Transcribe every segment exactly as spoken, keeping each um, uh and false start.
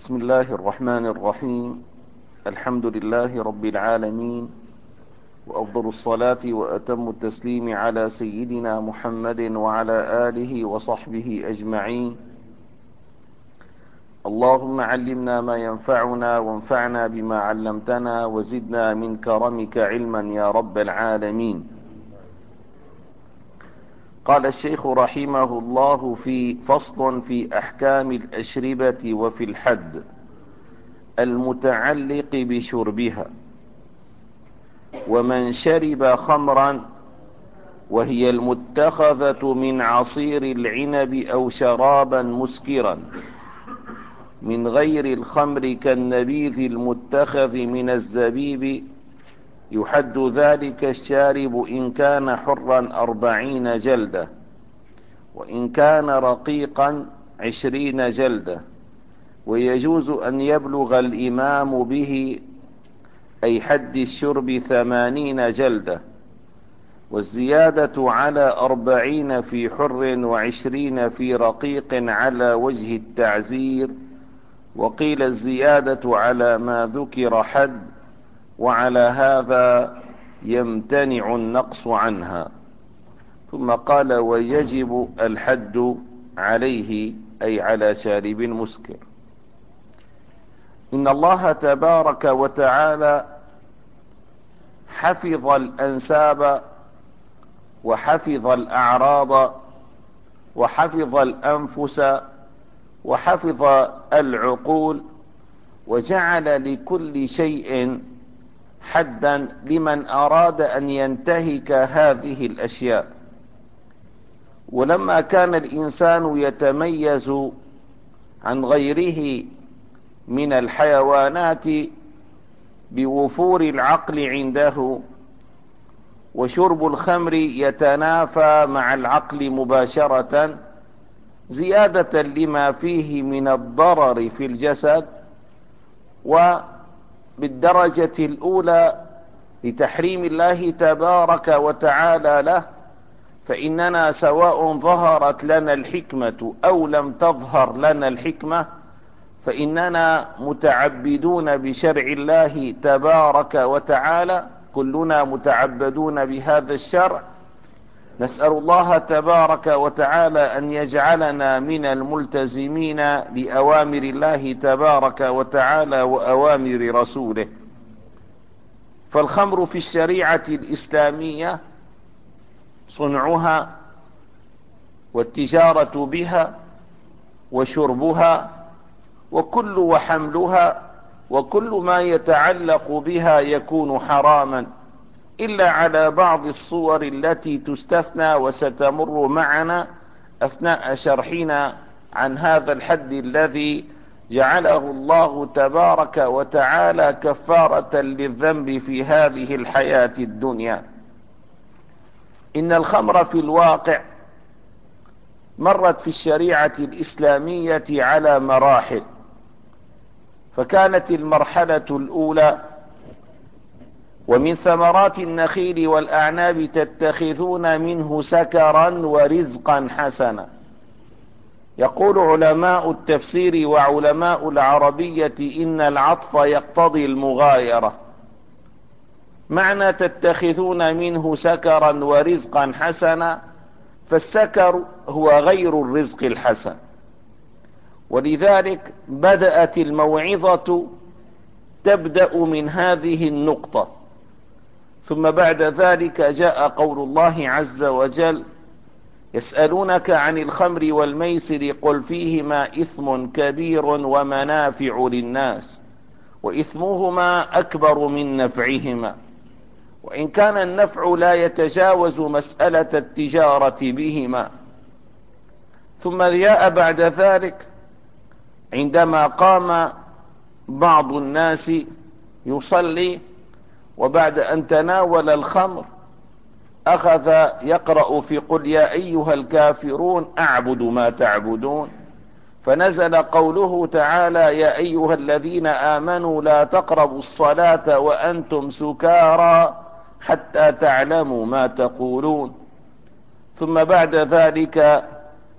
بسم الله الرحمن الرحيم. الحمد لله رب العالمين، وأفضل الصلاة وأتم التسليم على سيدنا محمد وعلى آله وصحبه أجمعين. اللهم علمنا ما ينفعنا وانفعنا بما علمتنا وزدنا من كرمك علما يا رب العالمين. قال الشيخ رحمه الله في فصل في أحكام الأشربة وفي الحد المتعلق بشربها: ومن شرب خمرا وهي المتخذة من عصير العنب أو شرابا مسكرا من غير الخمر كالنبيذ المتخذ من الزبيب، يحد ذلك الشارب إن كان حرا أربعين جلدة، وإن كان رقيقا عشرين جلدة، ويجوز أن يبلغ الإمام به أي حد الشرب ثمانين جلدة، والزيادة على أربعين في حر وعشرين في رقيق على وجه التعزير، وقيل الزيادة على ما ذكر حد، وعلى هذا يمتنع النقص عنها. ثم قال: ويجب الحد عليه أي على شارب مسكر. إن الله تبارك وتعالى حفظ الأنساب وحفظ الأعراض وحفظ الأنفس وحفظ العقول، وجعل لكل شيء حدا لمن أراد أن ينتهك هذه الأشياء. ولما كان الإنسان يتميز عن غيره من الحيوانات بوفور العقل عنده، وشرب الخمر يتنافى مع العقل مباشرة زيادة لما فيه من الضرر في الجسد، وبالدرجة الأولى لتحريم الله تبارك وتعالى له، فإننا سواء ظهرت لنا الحكمة أو لم تظهر لنا الحكمة فإننا متعبدون بشرع الله تبارك وتعالى، كلنا متعبدون بهذا الشرع. نسأل الله تبارك وتعالى أن يجعلنا من الملتزمين لأوامر الله تبارك وتعالى وأوامر رسوله. فالخمر في الشريعة الإسلامية صنعها والتجارة بها وشربها وكل وحملها وكل ما يتعلق بها يكون حراما، إلا على بعض الصور التي تستثنى وستمر معنا أثناء شرحنا عن هذا الحد الذي جعله الله تبارك وتعالى كفارة للذنب في هذه الحياة الدنيا. إن الخمر في الواقع مرت في الشريعة الإسلامية على مراحل، فكانت المرحلة الأولى: ومن ثمرات النخيل والأعناب تتخذون منه سكرا ورزقا حسنا. يقول علماء التفسير وعلماء العربية إن العطف يقتضي المغايرة. معنى تتخذون منه سكرا ورزقا حسنا، فالسكر هو غير الرزق الحسن، ولذلك بدأت الموعظة تبدأ من هذه النقطة. ثم بعد ذلك جاء قول الله عز وجل: يسألونك عن الخمر والميسر قل فيهما إثم كبير ومنافع للناس وإثمهما أكبر من نفعهما، وإن كان النفع لا يتجاوز مسألة التجارة بهما. ثم جاء بعد ذلك عندما قام بعض الناس يصلي، وبعد أن تناول الخمر أخذ يقرأ في قل يا أيها الكافرون أعبد ما تعبدون، فنزل قوله تعالى: يا أيها الذين آمنوا لا تقربوا الصلاة وأنتم سكارى حتى تعلموا ما تقولون. ثم بعد ذلك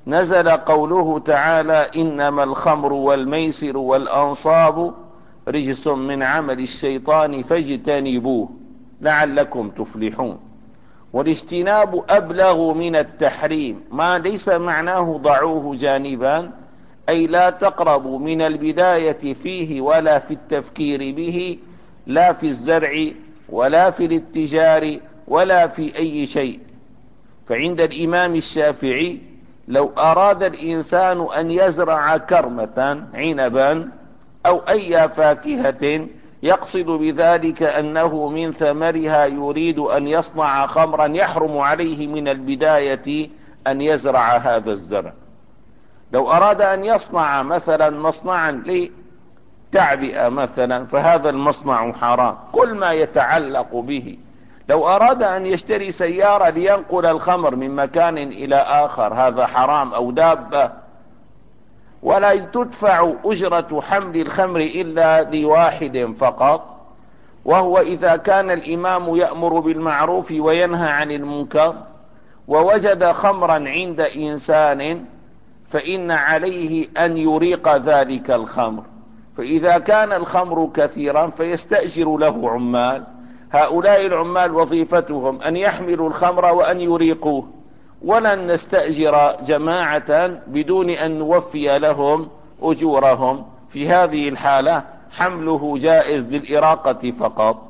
نزل قوله تعالى: إنما الخمر والميسر والأنصاب رجس من عمل الشيطان فاجتنبوه لعلكم تفلحون. والاجتناب أبلغ من التحريم، ما ليس معناه ضعوه جانبا، أي لا تقربوا من البداية فيه ولا في التفكير به، لا في الزرع ولا في الاتجار ولا في أي شيء. فعند الإمام الشافعي لو أراد الإنسان أن يزرع كرمة عنبا أو أي فاكهة يقصد بذلك أنه من ثمرها يريد أن يصنع خمرا، يحرم عليه من البداية أن يزرع هذا الزرع. لو أراد أن يصنع مثلا مصنعا لتعبئة مثلا فهذا المصنع حرام، كل ما يتعلق به. لو أراد أن يشتري سيارة لينقل الخمر من مكان إلى آخر هذا حرام، أو دابة. ولا تدفع أجرة حمل الخمر إلا لواحد فقط، وهو إذا كان الإمام يأمر بالمعروف وينهى عن المنكر ووجد خمرا عند إنسان فإن عليه أن يريق ذلك الخمر. فإذا كان الخمر كثيرا فيستأجر له عمال، هؤلاء العمال وظيفتهم أن يحملوا الخمر وأن يريقوه، ولن نستأجر جماعة بدون أن نوفي لهم أجورهم. في هذه الحالة حمله جائز للإراقة فقط.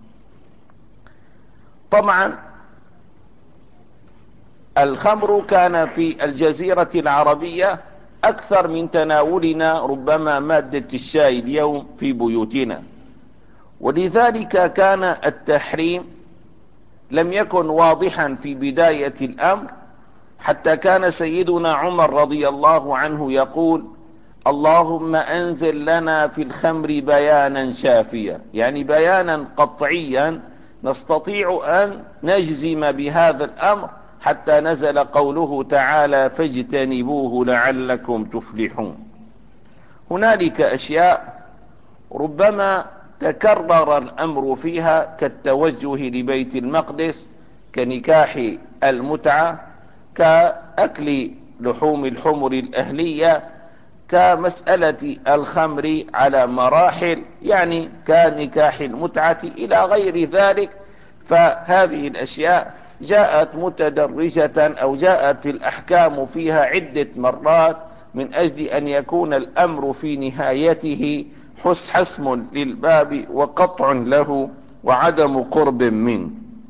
طبعا الخمر كان في الجزيرة العربية أكثر من تناولنا ربما مادة الشاي اليوم في بيوتنا، ولذلك كان التحريم لم يكن واضحا في بداية الأمر، حتى كان سيدنا عمر رضي الله عنه يقول: اللهم أنزل لنا في الخمر بيانا شافيا، يعني بيانا قطعيا نستطيع أن نجزم بهذا الأمر، حتى نزل قوله تعالى: فاجتنبوه لعلكم تفلحون. هنالك أشياء ربما تكرر الأمر فيها كالتوجه لبيت المقدس، كنكاح المتعة، كأكل لحوم الحمر الأهلية، كمسألة الخمر على مراحل، يعني كنكاح المتعة إلى غير ذلك. فهذه الأشياء جاءت متدرجة أو جاءت الأحكام فيها عدة مرات من أجل أن يكون الأمر في نهايته حسم للباب وقطع له وعدم قرب منه.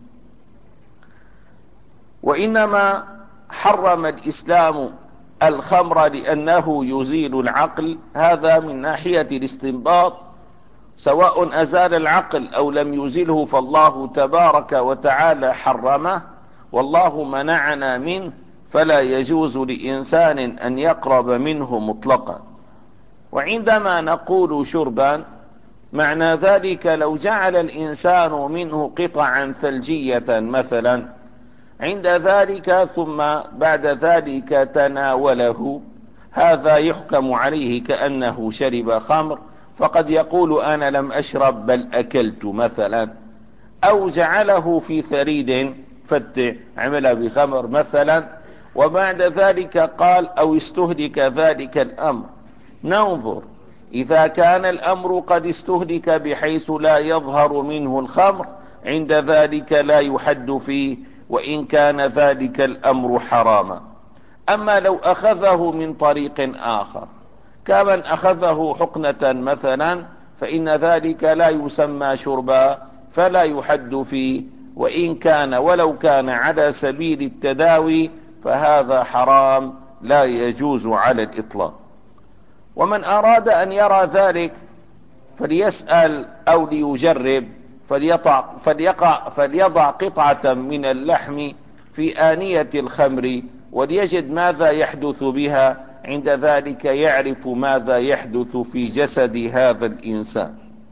وإنما حرم الإسلام الخمر لأنه يزيل العقل، هذا من ناحية الاستنباط، سواء أزال العقل أو لم يزله فالله تبارك وتعالى حرمه، والله منعنا منه، فلا يجوز لإنسان أن يقرب منه مطلقا. وعندما نقول شربا معنى ذلك لو جعل الإنسان منه قطعا ثلجية مثلا عند ذلك ثم بعد ذلك تناوله، هذا يحكم عليه كأنه شرب خمر، فقد يقول أنا لم أشرب بل أكلت مثلا. أو جعله في ثريد فتح عمل بخمر مثلا وبعد ذلك قال أو استهلك ذلك الأمر. ننظر إذا كان الأمر قد استهلك بحيث لا يظهر منه الخمر، عند ذلك لا يحد فيه وإن كان ذلك الأمر حراما. أما لو أخذه من طريق آخر كمن أخذه حقنة مثلا فإن ذلك لا يسمى شربا فلا يحد فيه، وإن كان ولو كان على سبيل التداوي فهذا حرام لا يجوز على الإطلاق. ومن أراد أن يرى ذلك فليسأل أو ليجرب، فليضع, فليقع فليضع قطعة من اللحم في آنية الخمر وليجد ماذا يحدث بها، عند ذلك يعرف ماذا يحدث في جسد هذا الإنسان.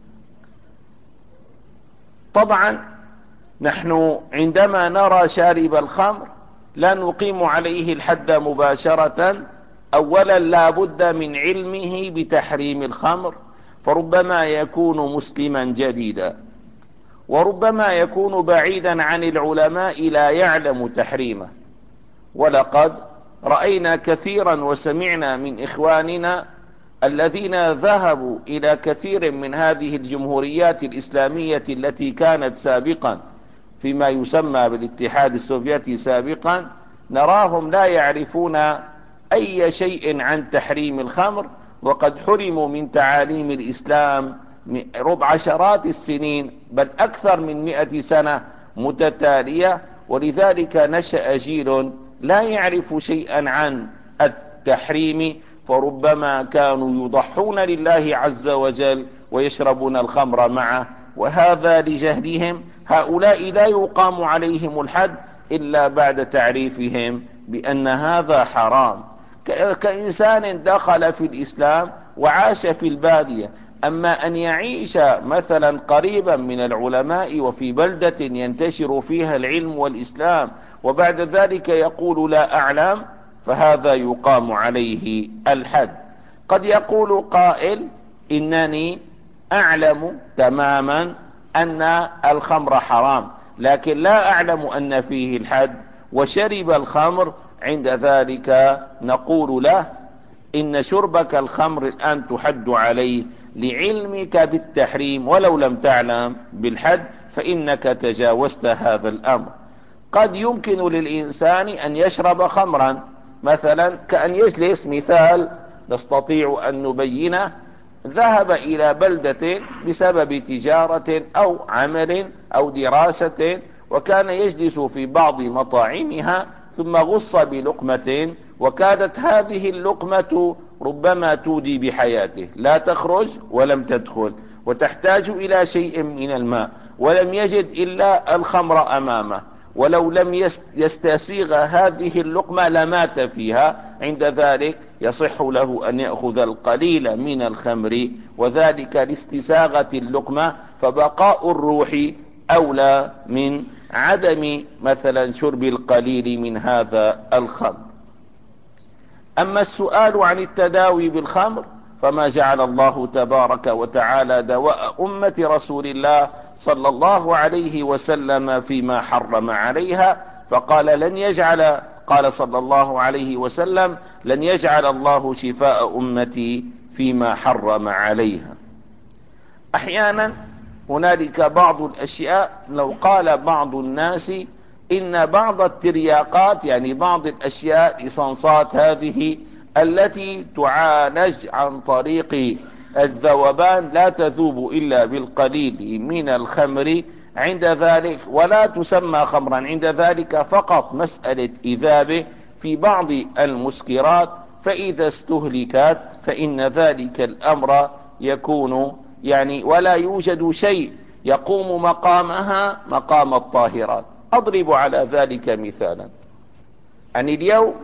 طبعا نحن عندما نرى شارب الخمر لا نقيم عليه الحد مباشرة. أولا لا بد من علمه بتحريم الخمر، فربما يكون مسلما جديدا، وربما يكون بعيدا عن العلماء لا يعلم تحريمه. ولقد رأينا كثيرا وسمعنا من إخواننا الذين ذهبوا إلى كثير من هذه الجمهوريات الإسلامية التي كانت سابقا فيما يسمى بالاتحاد السوفيتي سابقا، نراهم لا يعرفون أي شيء عن تحريم الخمر، وقد حرموا من تعاليم الإسلام ربع عشرات السنين، بل أكثر من مئة سنة متتالية. ولذلك نشأ جيل لا يعرف شيئا عن التحريم، فربما كانوا يضحون لله عز وجل ويشربون الخمر معه، وهذا لجهلهم. هؤلاء لا يقام عليهم الحد إلا بعد تعريفهم بأن هذا حرام، كإنسان دخل في الإسلام وعاش في البادية. أما أن يعيش مثلا قريبا من العلماء وفي بلدة ينتشر فيها العلم والإسلام وبعد ذلك يقول لا أعلم، فهذا يقام عليه الحد. قد يقول قائل إنني أعلم تماما أن الخمر حرام، لكن لا أعلم أن فيه الحد وشرب الخمر، عند ذلك نقول له إن شربك الخمر الآن تحد عليه لعلمك بالتحريم، ولو لم تعلم بالحد فإنك تجاوزت هذا الأمر. قد يمكن للإنسان أن يشرب خمرا، مثلا كأن يجلس، مثال نستطيع أن نبينه، ذهب إلى بلدة بسبب تجارة أو عمل أو دراسة، وكان يجلس في بعض مطاعمها، ثم غص بلقمة، وكادت هذه اللقمة ربما تودي بحياته، لا تخرج ولم تدخل، وتحتاج إلى شيء من الماء، ولم يجد إلا الخمر أمامه، ولو لم يستسيغ هذه اللقمة لمات فيها. عند ذلك يصح له أن يأخذ القليل من الخمر، وذلك لاستساغة اللقمة، فبقاء الروح أولى من عدم مثلا شرب القليل من هذا الخمر. أما السؤال عن التداوي بالخمر، فما جعل الله تبارك وتعالى دواء أمة رسول الله صلى الله عليه وسلم فيما حرم عليها، فقال لن يجعل قال صلى الله عليه وسلم لن يجعل الله شفاء أمتي فيما حرم عليها. أحيانا هنالك بعض الأشياء لو قال بعض الناس إن بعض الترياقات، يعني بعض الأشياء إصنصات هذه التي تعالج عن طريق الذوبان لا تذوب إلا بالقليل من الخمر، عند ذلك ولا تسمى خمرا، عند ذلك فقط مسألة إذابة في بعض المسكرات، فإذا استهلكت فإن ذلك الأمر يكون يعني ولا يوجد شيء يقوم مقامها مقام الطاهرات. أضرب على ذلك مثالا، أن اليوم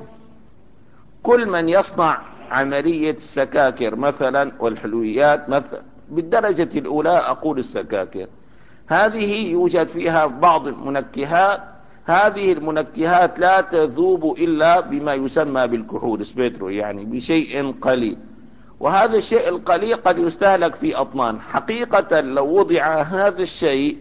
كل من يصنع عملية السكاكر مثلا والحلويات مثلا بالدرجة الأولى، أقول السكاكر هذه يوجد فيها بعض المنكهات، هذه المنكهات لا تذوب إلا بما يسمى بالكحول سبيترو، يعني بشيء قليل، وهذا الشيء القليل قد يستهلك في أطنان. حقيقة لو وضع هذا الشيء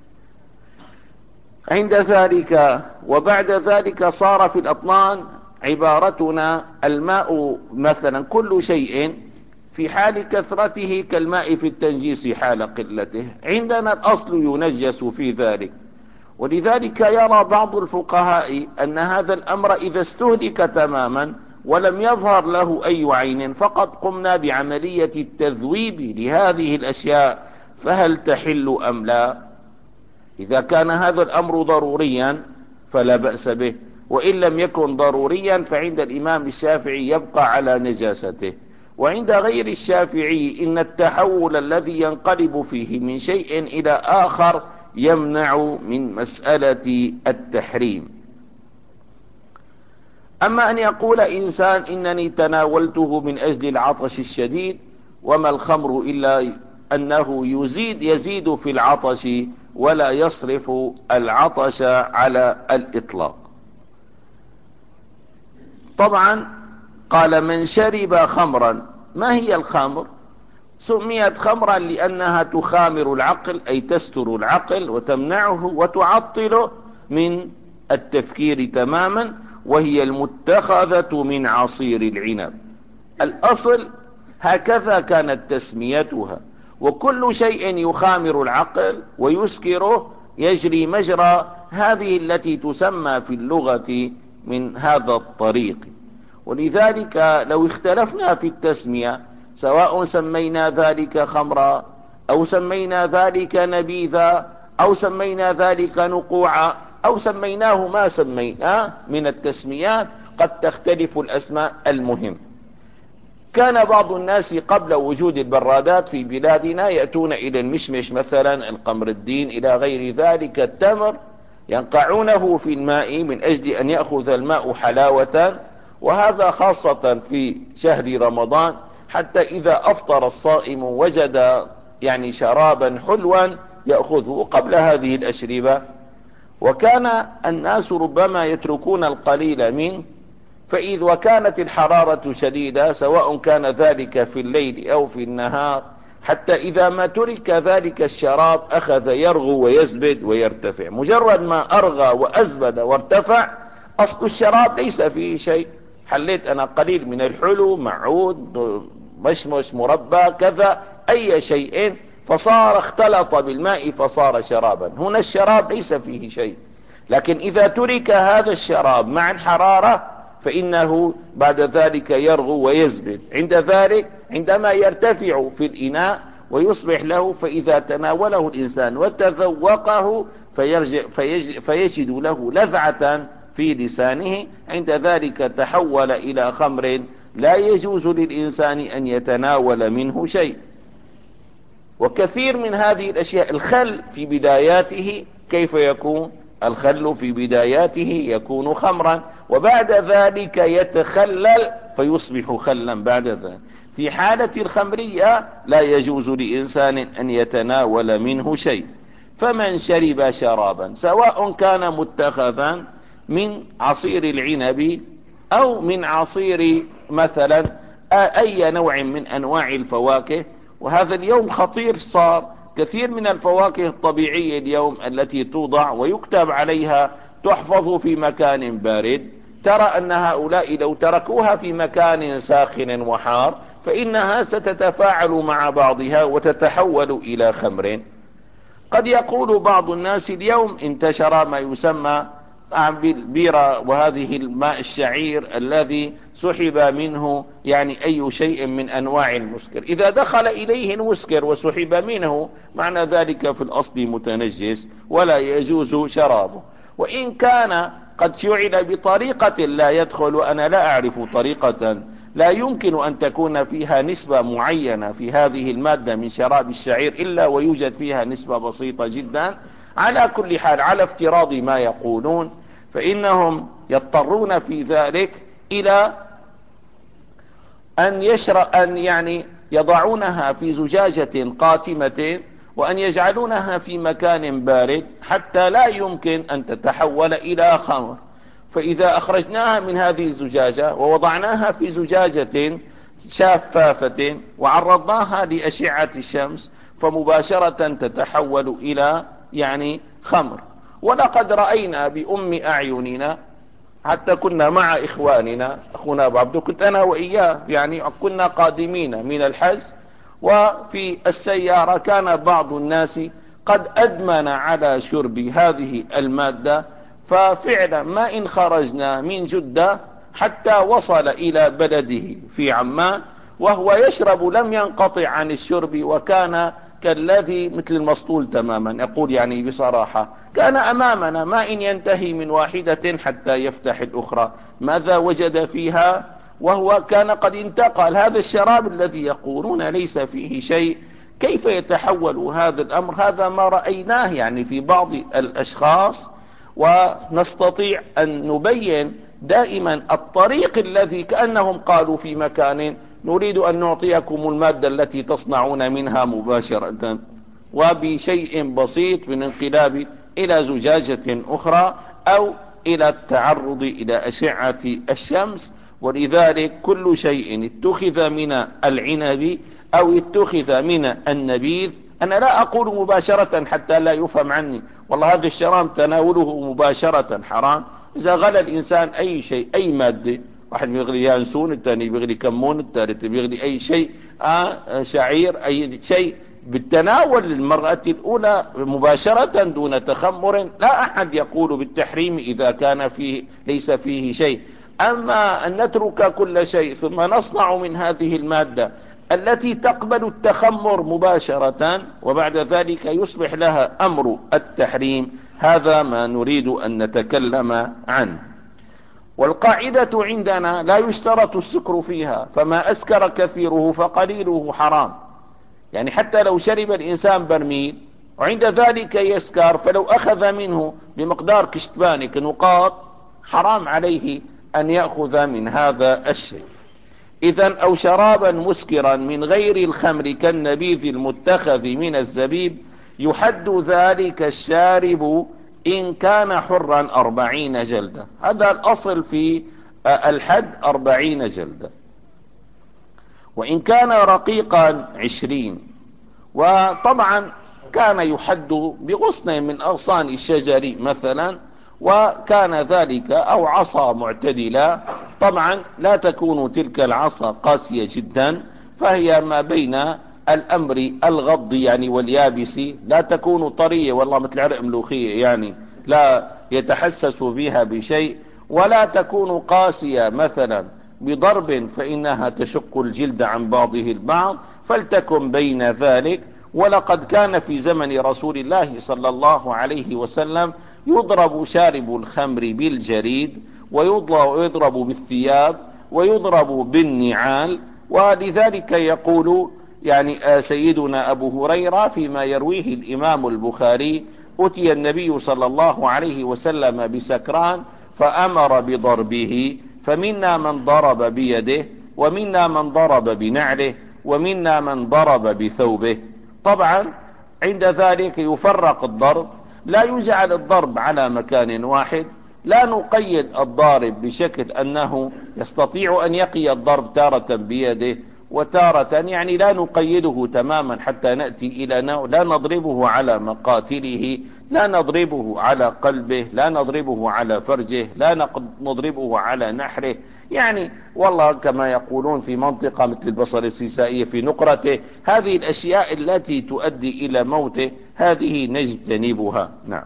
عند ذلك وبعد ذلك صار في الأطنان، عبارتنا الماء مثلا كل شيء في حال كثرته كالماء في التنجيس حال قلته، عندنا الأصل ينجس في ذلك. ولذلك يرى بعض الفقهاء أن هذا الأمر إذا استهلك تماما ولم يظهر له أي عين، فقط قمنا بعملية التذويب لهذه الأشياء، فهل تحل أم لا؟ إذا كان هذا الأمر ضروريا فلا بأس به، وإن لم يكن ضروريا فعند الإمام الشافعي يبقى على نجاسته. وعند غير الشافعي إن التحول الذي ينقلب فيه من شيء إلى آخر يمنع من مسألة التحريم. أما أن يقول إنسان إنني تناولته من أجل العطش الشديد، وما الخمر إلا أنه يزيد يزيد في العطش ولا يصرف العطش على الإطلاق. طبعا قال من شرب خمرا، ما هي الخمر؟ سميت خمرا لأنها تخامر العقل، أي تستر العقل وتمنعه وتعطله من التفكير تماما، وهي المتخذة من عصير العنب. الأصل هكذا كانت تسميتها، وكل شيء يخامر العقل ويسكره يجري مجرى هذه التي تسمى في اللغة من هذا الطريق. ولذلك لو اختلفنا في التسمية، سواء سمينا ذلك خمرا أو سمينا ذلك نبيذا أو سمينا ذلك نقوعا أو سميناه ما سميناه من التسميات، قد تختلف الأسماء. المهم، كان بعض الناس قبل وجود البرادات في بلادنا يأتون إلى المشمش مثلا، القمر الدين، إلى غير ذلك، التمر، ينقعونه في الماء من أجل أن يأخذ الماء حلاوة، وهذا خاصة في شهر رمضان، حتى إذا أفطر الصائم وجد يعني شرابا حلوا يأخذه قبل هذه الأشربة. وكان الناس ربما يتركون القليل منه، فإذ وكانت الحرارة شديدة سواء كان ذلك في الليل أو في النهار، حتى إذا ما ترك ذلك الشراب أخذ يرغو ويزبد ويرتفع. مجرد ما أرغى وأزبد وارتفع، أصل الشراب ليس فيه شيء، حليت أنا قليل من الحلو، معود، مشمش، مربى، كذا، أي شيء، فصار اختلط بالماء فصار شرابا. هنا الشراب ليس فيه شيء، لكن إذا ترك هذا الشراب مع الحرارة فإنه بعد ذلك يرغو ويزبد. عند ذلك عندما يرتفع في الإناء ويصبح له، فإذا تناوله الإنسان وتذوقه فيرجع فيج فيجد له لذعة في لسانه، عند ذلك تحول إلى خمر لا يجوز للإنسان أن يتناول منه شيء. وكثير من هذه الأشياء، الخل في بداياته كيف يكون؟ الخل في بداياته يكون خمرا، وبعد ذلك يتخلل فيصبح خلا بعد ذلك. في حالة الخمرية لا يجوز لإنسان أن يتناول منه شيء. فمن شرب شرابا سواء كان متخذا من عصير العنب أو من عصير مثلا أي نوع من أنواع الفواكه، وهذا اليوم خطير، صار كثير من الفواكه الطبيعية اليوم التي توضع ويكتب عليها تحفظ في مكان بارد، ترى أن هؤلاء لو تركوها في مكان ساخن وحار فإنها ستتفاعل مع بعضها وتتحول إلى خمر. قد يقول بعض الناس اليوم انتشر ما يسمى بالبيرة، وهذه الماء الشعير الذي سحب منه يعني أي شيء من أنواع المسكر، إذا دخل إليه المسكر وسحب منه معنى ذلك في الأصل متنجس ولا يجوز شرابه. وإن كان قد فعل بطريقة لا يدخل، أنا لا أعرف طريقة لا يمكن أن تكون فيها نسبة معينة في هذه المادة من شراب الشعير إلا ويوجد فيها نسبة بسيطة جدا. على كل حال، على افتراض ما يقولون، فإنهم يضطرون في ذلك إلى أن يشرب أن يعني يضعونها في زجاجة قاتمة وأن يجعلونها في مكان بارد حتى لا يمكن أن تتحول إلى خمر. فإذا أخرجناها من هذه الزجاجة ووضعناها في زجاجة شفافة وعرضناها لأشعة الشمس فمباشرة تتحول إلى يعني خمر. ولقد رأينا بأم أعيننا، حتى كنا مع إخواننا، أخونا أبو عبدو، كنت أنا وإياه يعني كنا قادمين من الحج، وفي السيارة كان بعض الناس قد أدمن على شرب هذه المادة، ففعلا ما إن خرجنا من جدة حتى وصل إلى بلده في عمان وهو يشرب لم ينقطع عن الشرب، وكان كالذي مثل المسطول تماما. أقول يعني بصراحة كان أمامنا ما إن ينتهي من واحدة حتى يفتح الأخرى، ماذا وجد فيها؟ وهو كان قد انتقل. هذا الشراب الذي يقولون ليس فيه شيء، كيف يتحول هذا الأمر؟ هذا ما رأيناه يعني في بعض الأشخاص. ونستطيع أن نبين دائما الطريق الذي كأنهم قالوا في مكان نريد أن نعطيكم المادة التي تصنعون منها مباشرة، وبشيء بسيط من انقلاب إلى زجاجة أخرى أو إلى التعرض إلى أشعة الشمس. ولذلك كل شيء اتخذ من العنب أو اتخذ من النبيذ، أنا لا أقول مباشرة حتى لا يفهم عني والله هذا الشراب تناوله مباشرة حرام، إذا غلى الإنسان أي شيء أي مادة، واحد بيغلي يانسون، الثاني بيغلي كمون، الثالث بيغلي أي شيء آه شعير أي شيء بالتناول المرأة الأولى مباشرة دون تخمر، لا أحد يقول بالتحريم إذا كان فيه ليس فيه شيء. أما أن نترك كل شيء ثم نصنع من هذه المادة التي تقبل التخمر مباشرة وبعد ذلك يصبح لها أمر التحريم، هذا ما نريد أن نتكلم عنه. والقاعدة عندنا لا يشترط السكر فيها، فما أسكر كثيره فقليله حرام. يعني حتى لو شرب الإنسان برميل وعند ذلك يسكر، فلو أخذ منه بمقدار كشتبانك نقاط حرام عليه أن يأخذ من هذا الشيء. إذن أو شرابا مسكرا من غير الخمر كالنبيذ المتخذ من الزبيب يحد ذلك الشارب إن كان حرا أربعين جلدة. هذا الأصل في الحد أربعين جلدة، وإن كان رقيقا عشرين. وطبعا كان يحد بغصن من أغصان الشجر مثلا، وكان ذلك أو عصا معتدلة، طبعا لا تكون تلك العصا قاسية جدا، فهي ما بين الأمر الغض يعني واليابس، لا تكون طرية والله مثل عرق ملوخية يعني لا يتحسس بها بشيء، ولا تكون قاسية مثلا بضرب فإنها تشق الجلد عن بعضه البعض، فلتكن بين ذلك. ولقد كان في زمن رسول الله صلى الله عليه وسلم يضرب شارب الخمر بالجريد، ويضرب بالثياب، ويضرب بالنعال. ولذلك يقول يعني سيدنا أبو هريرة فيما يرويه الإمام البخاري: أتي النبي صلى الله عليه وسلم بسكران فأمر بضربه، فمنا من ضرب بيده، ومنا من ضرب بنعله، ومنا من ضرب بثوبه. طبعا عند ذلك يفرق الضرب، لا يجعل الضرب على مكان واحد، لا نقيد الضارب بشكل أنه يستطيع أن يقي الضرب تارة بيده وتارة، يعني لا نقيده تماما حتى نأتي إلى نوع، لا نضربه على مقاتله، لا نضربه على قلبه، لا نضربه على فرجه، لا نضربه على نحره، يعني والله كما يقولون في منطقة مثل البصر السيسائية في نقرته. هذه الأشياء التي تؤدي إلى موته هذه نجتنبها. نعم.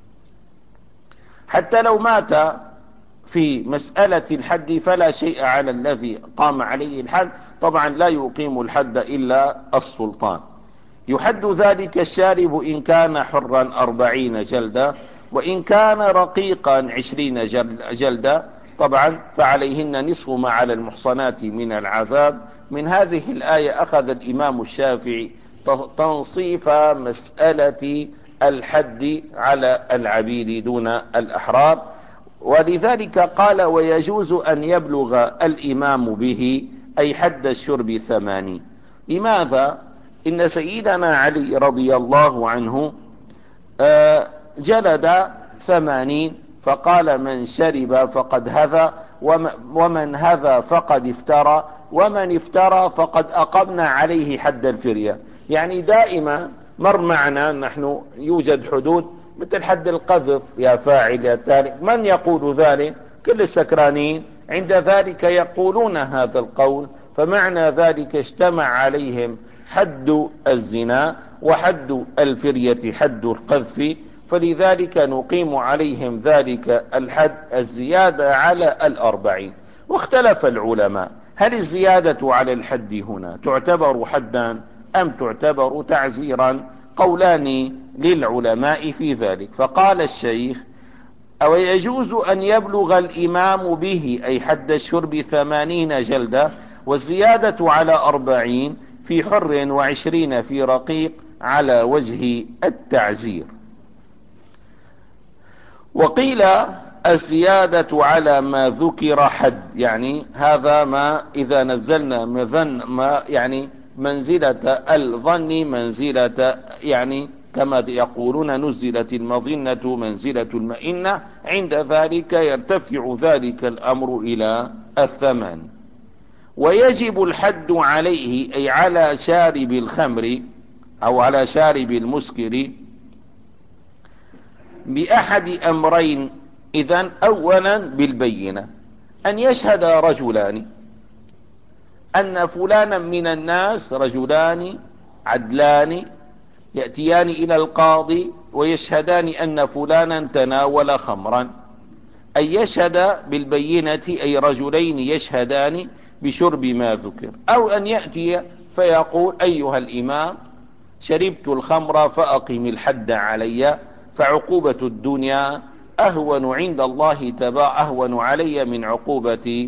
حتى لو مات في مسألة الحد فلا شيء على الذي قام عليه الحد، طبعا لا يقيم الحد إلا السلطان. يحد ذلك الشارب إن كان حرا أربعين جلدة، وإن كان رقيقا عشرين جلدة. طبعا فعليهن نصف ما على المحصنات من العذاب. من هذه الآية أخذ الإمام الشافعي تنصيف مسألة الحد على العبيد دون الأحرار، ولذلك قال: ويجوز أن يبلغ الإمام به أي حد الشرب ثمانين. لماذا؟ إن سيدنا علي رضي الله عنه جلد ثمانين، فقال: من شرب فقد هذى، ومن هذى فقد افترى، ومن افترى فقد أقمنا عليه حد الفرية. يعني دائما مر معنا نحن يوجد حدود مثل حد القذف يا فاعل يا تارك، من يقول ذلك؟ كل السكرانين عند ذلك يقولون هذا القول، فمعنى ذلك اجتمع عليهم حد الزنا وحد الفرية حد القذف، فلذلك نقيم عليهم ذلك الحد الزيادة على الأربعين. واختلف العلماء هل الزيادة على الحد هنا تعتبر حدا أم تعتبر تعزيرا؟ قولان للعلماء في ذلك. فقال الشيخ: أو يجوز أن يبلغ الإمام به أي حد الشرب ثمانين جلدة، والزيادة على أربعين في حر وعشرين في رقيق على وجه التعزير. وقيل الزيادة على ما ذكر حد، يعني هذا ما إذا نزلنا مظن ما يعني منزلة الظن منزلة، يعني كما يقولون نزلت المظنة منزلة المئنة، عند ذلك يرتفع ذلك الأمر إلى الثمان. ويجب الحد عليه أي على شارب الخمر أو على شارب المسكر بأحد أمرين إذن أولا بالبينة، أن يشهد رجلان أن فلانا من الناس، رجلان عدلان يأتيان إلى القاضي ويشهدان أن فلانا تناول خمرا، أن يشهد بالبينة، أي رجلين يشهدان بشرب ما ذكر. أو أن يأتي فيقول أيها الإمام شربت الخمر فأقم الحد علي، فعقوبة الدنيا أهون عند الله تبارك أهون علي من عقوبة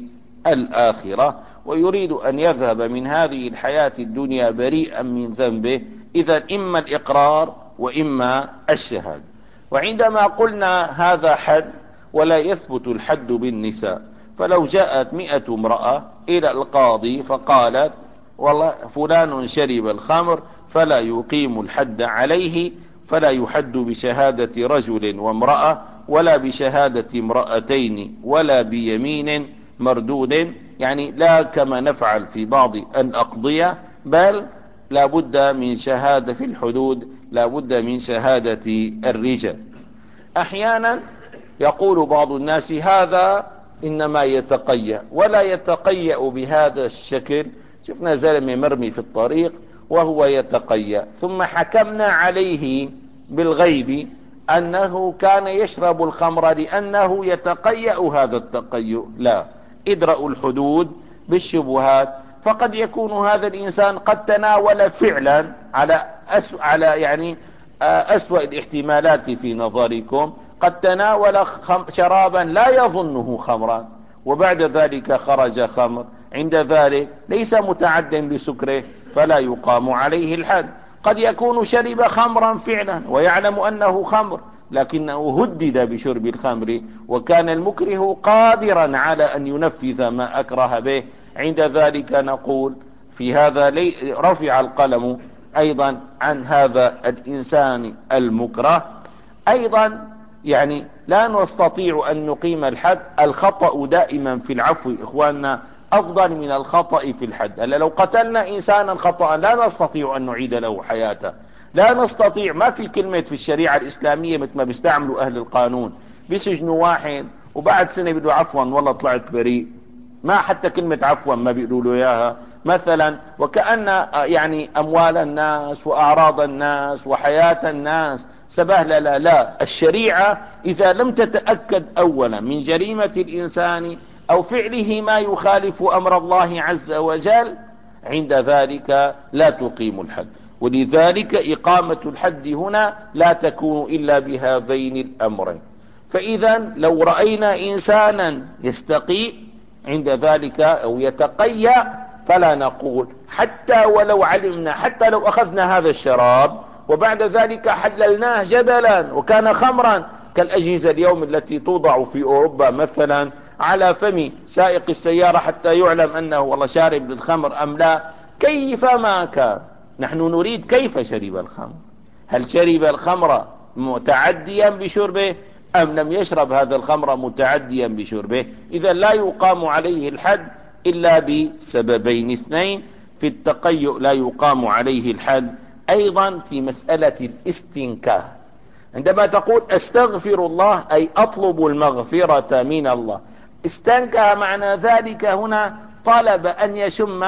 الآخرة، ويريد أن يذهب من هذه الحياة الدنيا بريئا من ذنبه. إذا إما الإقرار وإما الشهادة. وعندما قلنا هذا حد ولا يثبت الحد بالنساء، فلو جاءت مئة امرأة إلى القاضي فقالت والله فلان شرب الخمر فلا يقيم الحد عليه، فلا يحد بشهادة رجل وامرأة ولا بشهادة امرأتين ولا بيمين مردود، يعني لا كما نفعل في بعض الأقضية، بل لا بد من شهادة في الحدود، لا بد من شهادة الرجال. أحيانا يقول بعض الناس هذا إنما يتقيأ، ولا يتقيأ بهذا الشكل. شفنا زلمة مرمي في الطريق وهو يتقيأ، ثم حكمنا عليه بالغيب أنه كان يشرب الخمر لأنه يتقيأ هذا التقيؤ. لا، ادرأوا الحدود بالشبهات. فقد يكون هذا الإنسان قد تناول فعلا على أسوأ على يعني أسوأ الاحتمالات في نظركم، قد تناول شرابا لا يظنه خمرا وبعد ذلك خرج خمر، عند ذلك ليس متعدا بسكره فلا يقام عليه الحد. قد يكون شرب خمرا فعلا ويعلم أنه خمر، لكنه هدد بشرب الخمر وكان المكره قادرا على أن ينفذ ما أكره به، عند ذلك نقول في هذا رفع القلم أيضا عن هذا الإنسان المكره. أيضا يعني لا نستطيع أن نقيم الحد. الخطأ دائما في العفو إخواننا أفضل من الخطأ في الحد. لو قتلنا إنسانا خطأ لا نستطيع أن نعيد له حياته، لا نستطيع. ما في كلمة في الشريعة الإسلامية مثل ما بيستعملوا أهل القانون، بيسجنوا واحد وبعد سنة بيقولوا عفوا والله طلعت بريء، ما حتى كلمة عفوا ما بيقولوا له إياها مثلا، وكأن يعني أموال الناس وأعراض الناس وحياة الناس سبهلة. لا لا، الشريعة إذا لم تتأكد أولا من جريمة الإنسان أو فعله ما يخالف أمر الله عز وجل، عند ذلك لا تقيم الحد. ولذلك إقامة الحد هنا لا تكون إلا بهذين الأمرين. فإذا لو رأينا إنسانا يستقي عند ذلك أو يتقيأ فلا نقول، حتى ولو علمنا، حتى لو أخذنا هذا الشراب وبعد ذلك حللناه جدلا وكان خمرا، كالأجهزة اليوم التي توضع في أوروبا مثلا على فم سائق السيارة حتى يعلم أنه والله شارب للخمر أم لا. كيفما كان نحن نريد كيف شرب الخمر، هل شرب الخمر متعديا بشربه أم لم يشرب هذا الخمر متعديا بشربه. إذا لا يقام عليه الحد إلا بسببين اثنين. في التقيؤ لا يقام عليه الحد. أيضا في مسألة الاستنكاه، عندما تقول استغفر الله أي أطلب المغفرة من الله، استنكى معنى ذلك هنا طلب أن يشم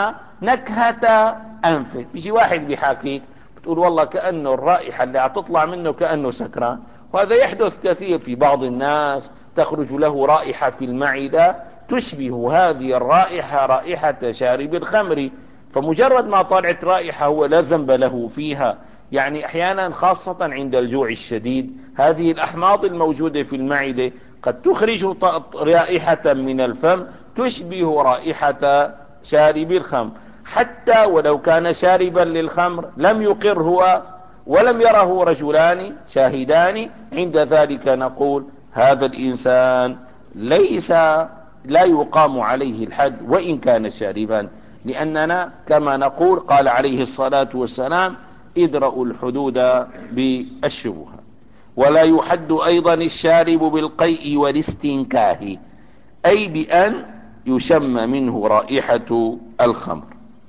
نكهة أنفه. بيجي واحد بيحاكيك بتقول والله كأنه الرائحة اللي هتطلع منه كأنه سكران، وهذا يحدث كثير في بعض الناس، تخرج له رائحة في المعدة تشبه هذه الرائحة رائحة شارب الخمر، فمجرد ما طلعت رائحة هو لا ذنب له فيها. يعني احيانا خاصة عند الجوع الشديد هذه الاحماض الموجودة في المعدة قد تخرج رائحة من الفم تشبه رائحة شارب الخمر، حتى ولو كان شاربا للخمر لم يقر هو ولم يره رجلان شاهدان، عند ذلك نقول هذا الإنسان ليس لا يقام عليه الحد وإن كان شاربا، لأننا كما نقول قال عليه الصلاة والسلام ادرأوا الحدود بالشبهة. ولا يحد أيضا الشارب بالقيء والاستنكاه، أي بأن يشم منه رائحة الخمر.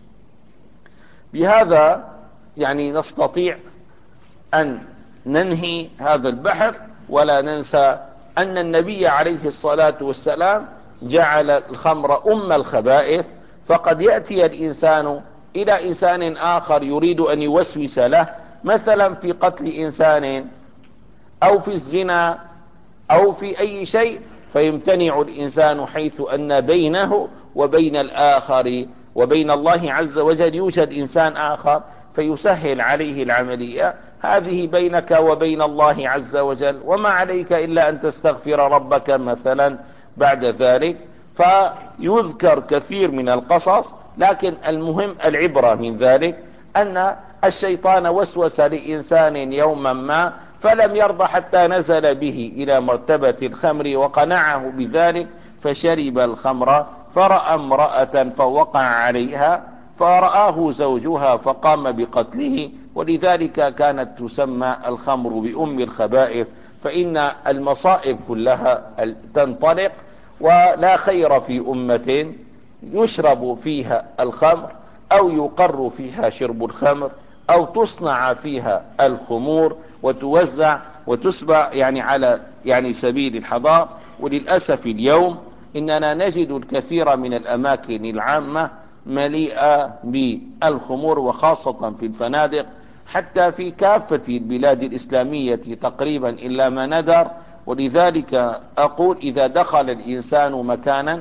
بهذا يعني نستطيع أن ننهي هذا البحث، ولا ننسى أن النبي عليه الصلاة والسلام جعل الخمر أم الخبائث، فقد يأتي الإنسان إلى إنسان آخر يريد أن يوسوس له، مثلا في قتل إنسان أو في الزنا أو في أي شيء، فيمتنع الإنسان حيث أن بينه وبين الآخر وبين الله عز وجل يوجد إنسان آخر، فيسهل عليه العملية. هذه بينك وبين الله عز وجل، وما عليك إلا أن تستغفر ربك مثلا بعد ذلك. فيذكر كثير من القصص، لكن المهم العبرة من ذلك أن الشيطان وسوس لإنسان يوما ما فلم يرضى حتى نزل به إلى مرتبة الخمر وقنعه بذلك، فشرب الخمر، فرأى امرأة فوقع عليها، فرآه زوجها فقام بقتله. ولذلك كانت تسمى الخمر بأم الخبائث، فإن المصائب كلها تنطلق، ولا خير في أمة يشرب فيها الخمر أو يقر فيها شرب الخمر أو تصنع فيها الخمور وتوزع وتسبع يعني على يعني سبيل الحضارة. وللأسف اليوم إننا نجد الكثير من الأماكن العامة مليئة بالخمور، وخاصة في الفنادق، حتى في كافة البلاد الإسلامية تقريبا إلا ما ندر. ولذلك أقول إذا دخل الإنسان مكانا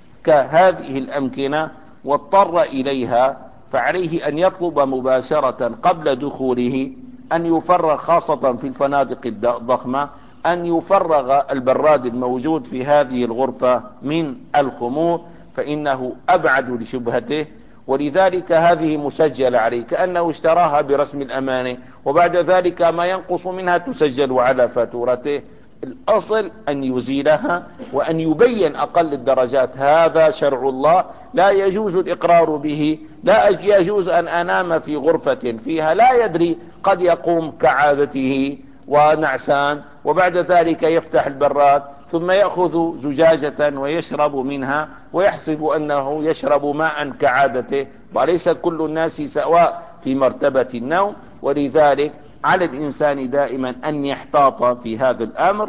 كهذه الأمكنة واضطر إليها، فعليه أن يطلب مباشرة قبل دخوله أن يفرغ، خاصة في الفنادق الضخمة، أن يفرغ البراد الموجود في هذه الغرفة من الخمور، فإنه أبعد لشبهته. ولذلك هذه مسجلة عليه كأنه اشتراها برسم الأمانة، وبعد ذلك ما ينقص منها تسجل على فاتورته. الأصل أن يزيلها وأن يبين أقل الدرجات. هذا شرع الله لا يجوز الإقرار به. لا يجوز أن أنام في غرفة فيها لا يدري، قد يقوم كعادته ونعسان، وبعد ذلك يفتح البراد ثم يأخذ زجاجة ويشرب منها ويحسب أنه يشرب ماء كعادته، وليس كل الناس سواء في مرتبة النوم. ولذلك على الإنسان دائما أن يحتاط في هذا الأمر،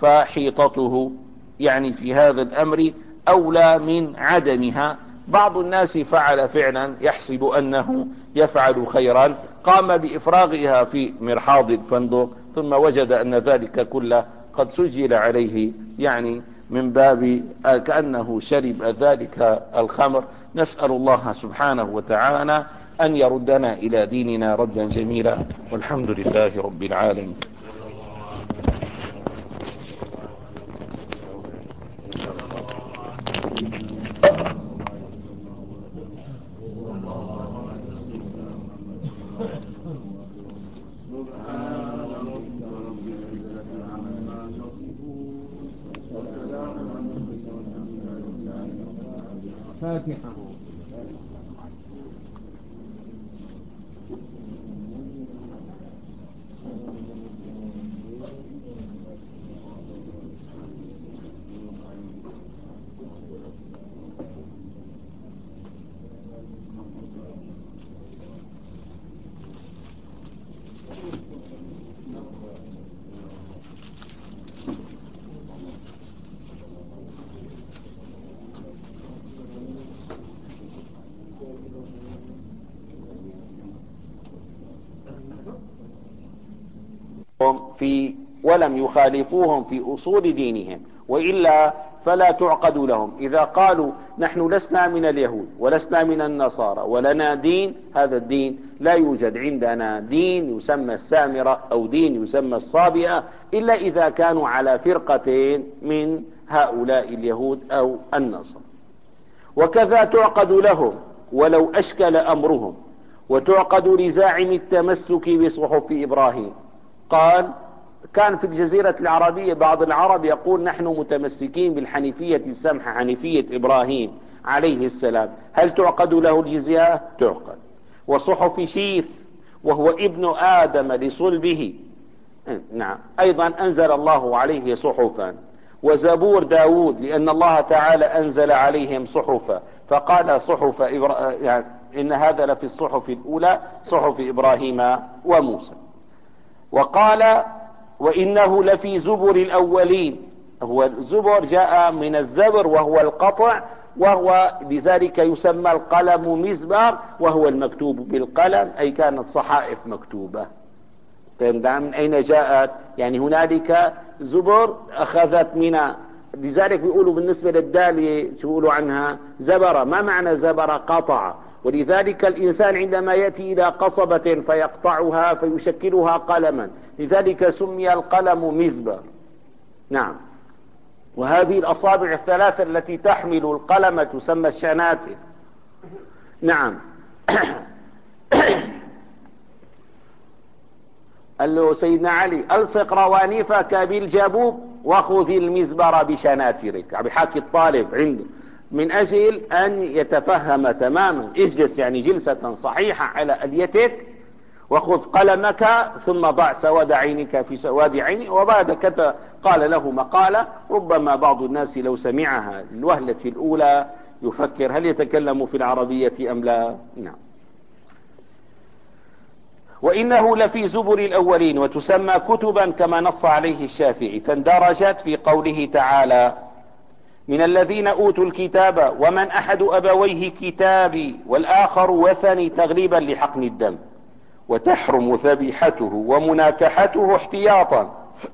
فحيطته يعني في هذا الأمر أولى من عدمها. بعض الناس فعل فعلا يحسب أنه يفعل خيرا، قام بإفراغها في مرحاض الفندق، ثم وجد أن ذلك كله قد سجل عليه يعني من باب كأنه شرب ذلك الخمر. نسأل الله سبحانه وتعالى أن يردنا إلى ديننا ردا جميلا، والحمد لله رب العالمين. فاتحة. في ولم يخالفوهم في أصول دينهم، وإلا فلا تعقد لهم. إذا قالوا نحن لسنا من اليهود ولسنا من النصارى ولنا دين، هذا الدين لا يوجد عندنا دين يسمى السامرة أو دين يسمى الصابئة، إلا إذا كانوا على فرقتين من هؤلاء اليهود أو النصارى. وكذا تعقد لهم ولو أشكل أمرهم، وتعقد لزاعم التمسك بصحف إبراهيم. قال كان في الجزيرة العربية بعض العرب يقول نحن متمسكين بالحنيفية السمحة، حنيفية إبراهيم عليه السلام. هل تعقد له الجزية؟ تعقد. وصحف شيث وهو ابن آدم لصلبه، نعم، أيضا أنزل الله عليه صحفا. وزبور داود لأن الله تعالى أنزل عليهم صحفا، فقال صحف إبرا... يعني إن هذا لفي الصحف الأولى صحف إبراهيم وموسى. وقال وإنه لفي زبر الأولين، هو الزبر جاء من الزبر وهو القطع، وهو لذلك يسمى القلم مزبر، وهو المكتوب بالقلم، أي كانت صحائف مكتوبة. من أين جاءت؟ يعني هنالك زبر أخذت من، لذلك بيقولوا بالنسبة للدالية شو بيقولوا عنها؟ زبرة. ما معنى زبرة؟ قطع. ولذلك الإنسان عندما يأتي إلى قصبة فيقطعها فيشكلها قلما، لذلك سمي القلم مزبر. نعم. وهذه الأصابع الثلاثة التي تحمل القلم تسمى الشناتر. نعم. قال له سيدنا علي: ألصق روانيفك بالجبوب وخذ المزبر بشناترك. عم يحكي الطالب عنده من أجل أن يتفهم تماما. اجلس يعني جلسة صحيحة على أليتك، وخذ قلمك ثم ضع سواد عينك في سواد عيني. وبعد كذا قال له مقالة ربما بعض الناس لو سمعها الوهلة الأولى يفكر هل يتكلم في العربية أم لا. نعم. وإنه لفي زبر الأولين، وتسمى كتبا كما نص عليه الشافعي، فاندرجت في قوله تعالى: من الذين أوتوا الكتاب ومن أحد أبويه كتابي والآخر وثني، تغليبا لحقن الدم، وتحرم ذبيحته ومناكحته احتياطا.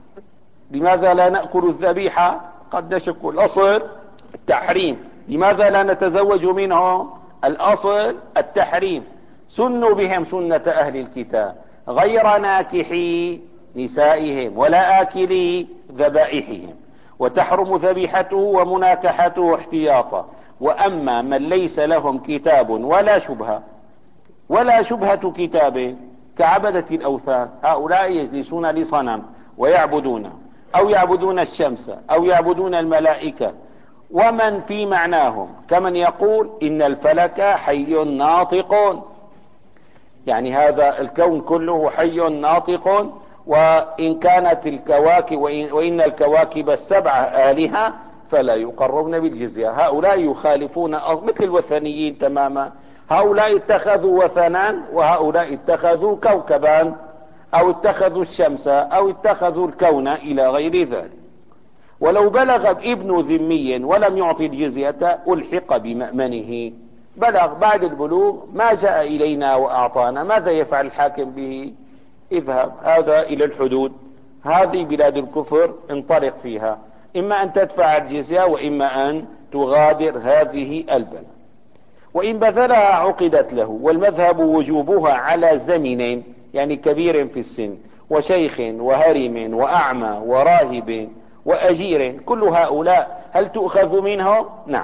لماذا لا نأكل الذبيحة؟ قد نشك. الأصل التحريم. لماذا لا نتزوج منهم؟ الأصل التحريم. سنوا بهم سنة أهل الكتاب غير ناكحي نسائهم ولا آكلي ذبائحهم، وتحرم ذبيحته ومناكحته احتياطا. وأما من ليس لهم كتاب ولا شبهة ولا شبهة كتاب كعبدة الأوثان، هؤلاء يجلسون لصنم ويعبدونه، أو يعبدون الشمس، أو يعبدون الملائكة، ومن في معناهم كمن يقول إن الفلك حي ناطق، يعني هذا الكون كله حي ناطق، وإن كانت الكواكب وإن, وإن الكواكب السبع آلهة فلا يقربن بالجزية. هؤلاء يخالفون مثل الوثنيين تماما. هؤلاء اتخذوا وثنا، وهؤلاء اتخذوا كوكبا، أو اتخذوا الشمس، أو اتخذوا الكون إلى غير ذلك. ولو بلغ ابن ذمي ولم يعطي الجزية ألحق بمأمنه. بلغ بعد البلوغ ما جاء إلينا وأعطانا، ماذا يفعل الحاكم به؟ اذهب هذا إلى الحدود، هذه بلاد الكفر، انطلق فيها، إما أن تدفع الجزية وإما أن تغادر هذه البلد. وإن بذلها عقدت له. والمذهب وجوبها على زمن، يعني كبير في السن، وشيخ وهرم وأعمى وراهب وأجير، كل هؤلاء هل تؤخذ منهم؟ نعم،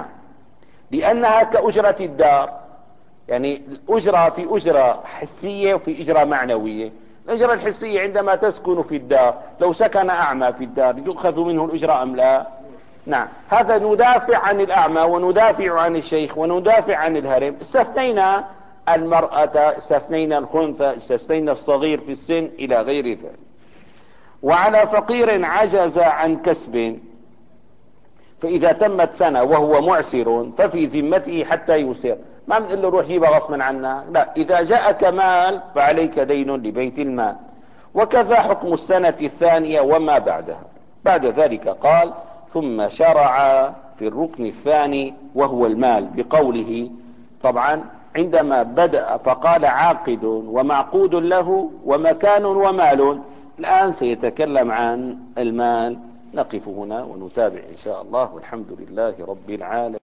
لأنها كأجرة الدار. يعني الأجرة في أجرة حسية وفي أجرة معنوية. الأجرة الحسية عندما تسكن في الدار، لو سكن أعمى في الدار يؤخذ منه الأجرة أم لا؟ نعم. هذا ندافع عن الأعمى وندافع عن الشيخ وندافع عن الهرم. استثنينا المرأة، استثنينا الخنثى، استثنينا الصغير في السن إلى غير ذلك. وعلى فقير عجز عن كسب، فإذا تمت سنة وهو معسر ففي ذمته حتى يسر. ما بنقول له روح جيبها غصبا عنا، لا، إذا جاءك مال فعليك دين لبيت المال. وكذا حكم السنة الثانية وما بعدها. بعد ذلك قال: ثم شرع في الركن الثاني وهو المال بقوله، طبعا عندما بدأ فقال عاقد ومعقود له ومكان ومال. الآن سيتكلم عن المال. نقف هنا ونتابع إن شاء الله، والحمد لله رب العالمين.